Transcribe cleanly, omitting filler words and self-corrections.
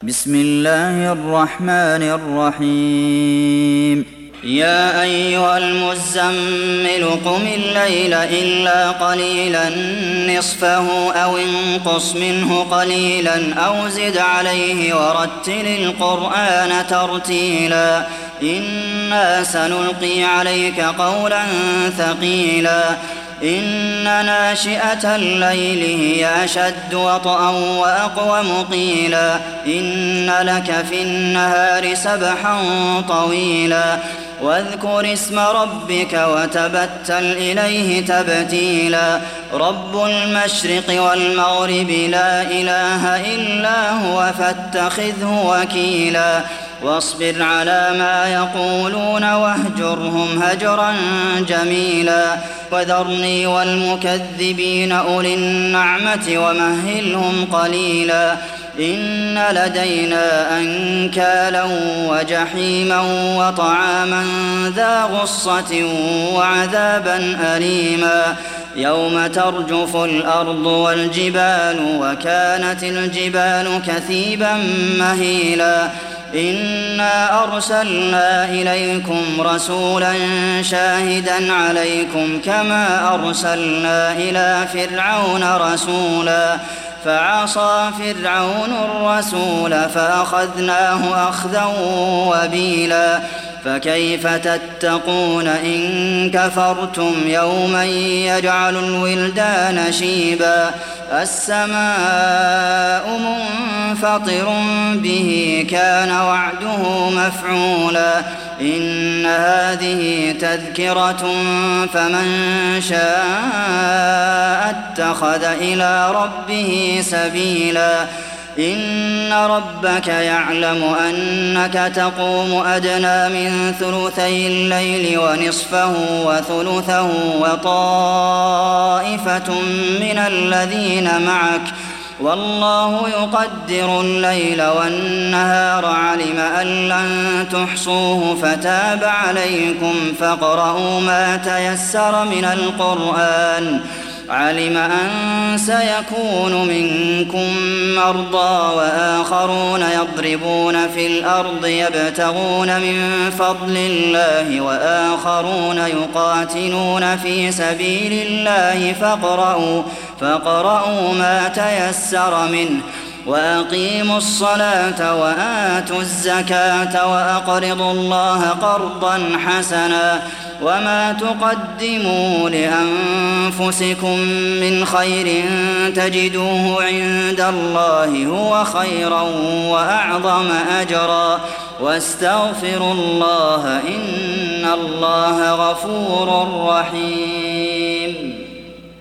بسم الله الرحمن الرحيم يا أيها المزمل قم الليل إلا قليلا نصفه أو انقص منه قليلا أو زد عليه ورتل القرآن ترتيلا إنا سنلقي عليك قولا ثقيلا إن ناشئة الليل هي أشد وطئا وأقوم قيلا إن لك في النهار سبحا طويلا واذكر اسم ربك وتبتل إليه تبتيلا رب المشرق والمغرب لا إله إلا هو فاتخذه وكيلا واصبر على ما يقولون واهجرهم هجرا جميلا وذرني والمكذبين أولي النعمة ومهلهم قليلا إن لدينا أنكالا وجحيما وطعاما ذا غصة وعذابا أليما يوم ترجف الأرض والجبال وكانت الجبال كثيبا مهيلا إنا أرسلنا إليكم رسولا شاهدا عليكم كما أرسلنا إلى فرعون رسولا فعصى فرعون الرسول فأخذناه أخذا وبيلا فكيف تتقون إن كفرتم يوما يجعل الولدان شيبا السماء منفطر به كان وعده مفعولا إن هذه تذكرة فمن شاء اتخذ إلى ربه سبيلا إن ربك يعلم أنك تقوم أدنى من ثلثي الليل ونصفه وثلثه وطائفة من الذين معك والله يقدر الليل والنهار علم أن لن تحصوه فتاب عليكم فاقرؤوا ما تيسر من القرآن علم أن سيكون منكم مرضى وآخرون يضربون في الأرض يبتغون من فضل الله وآخرون يقاتلون في سبيل الله فاقرؤوا ما تيسر منه وأقيموا الصلاة وآتوا الزكاة وأقرضوا الله قرضا حسنا وما تقدموا لأنفسكم من خير تجدوه عند الله هو خيرا وأعظم أجرا واستغفروا الله إن الله غفور رحيم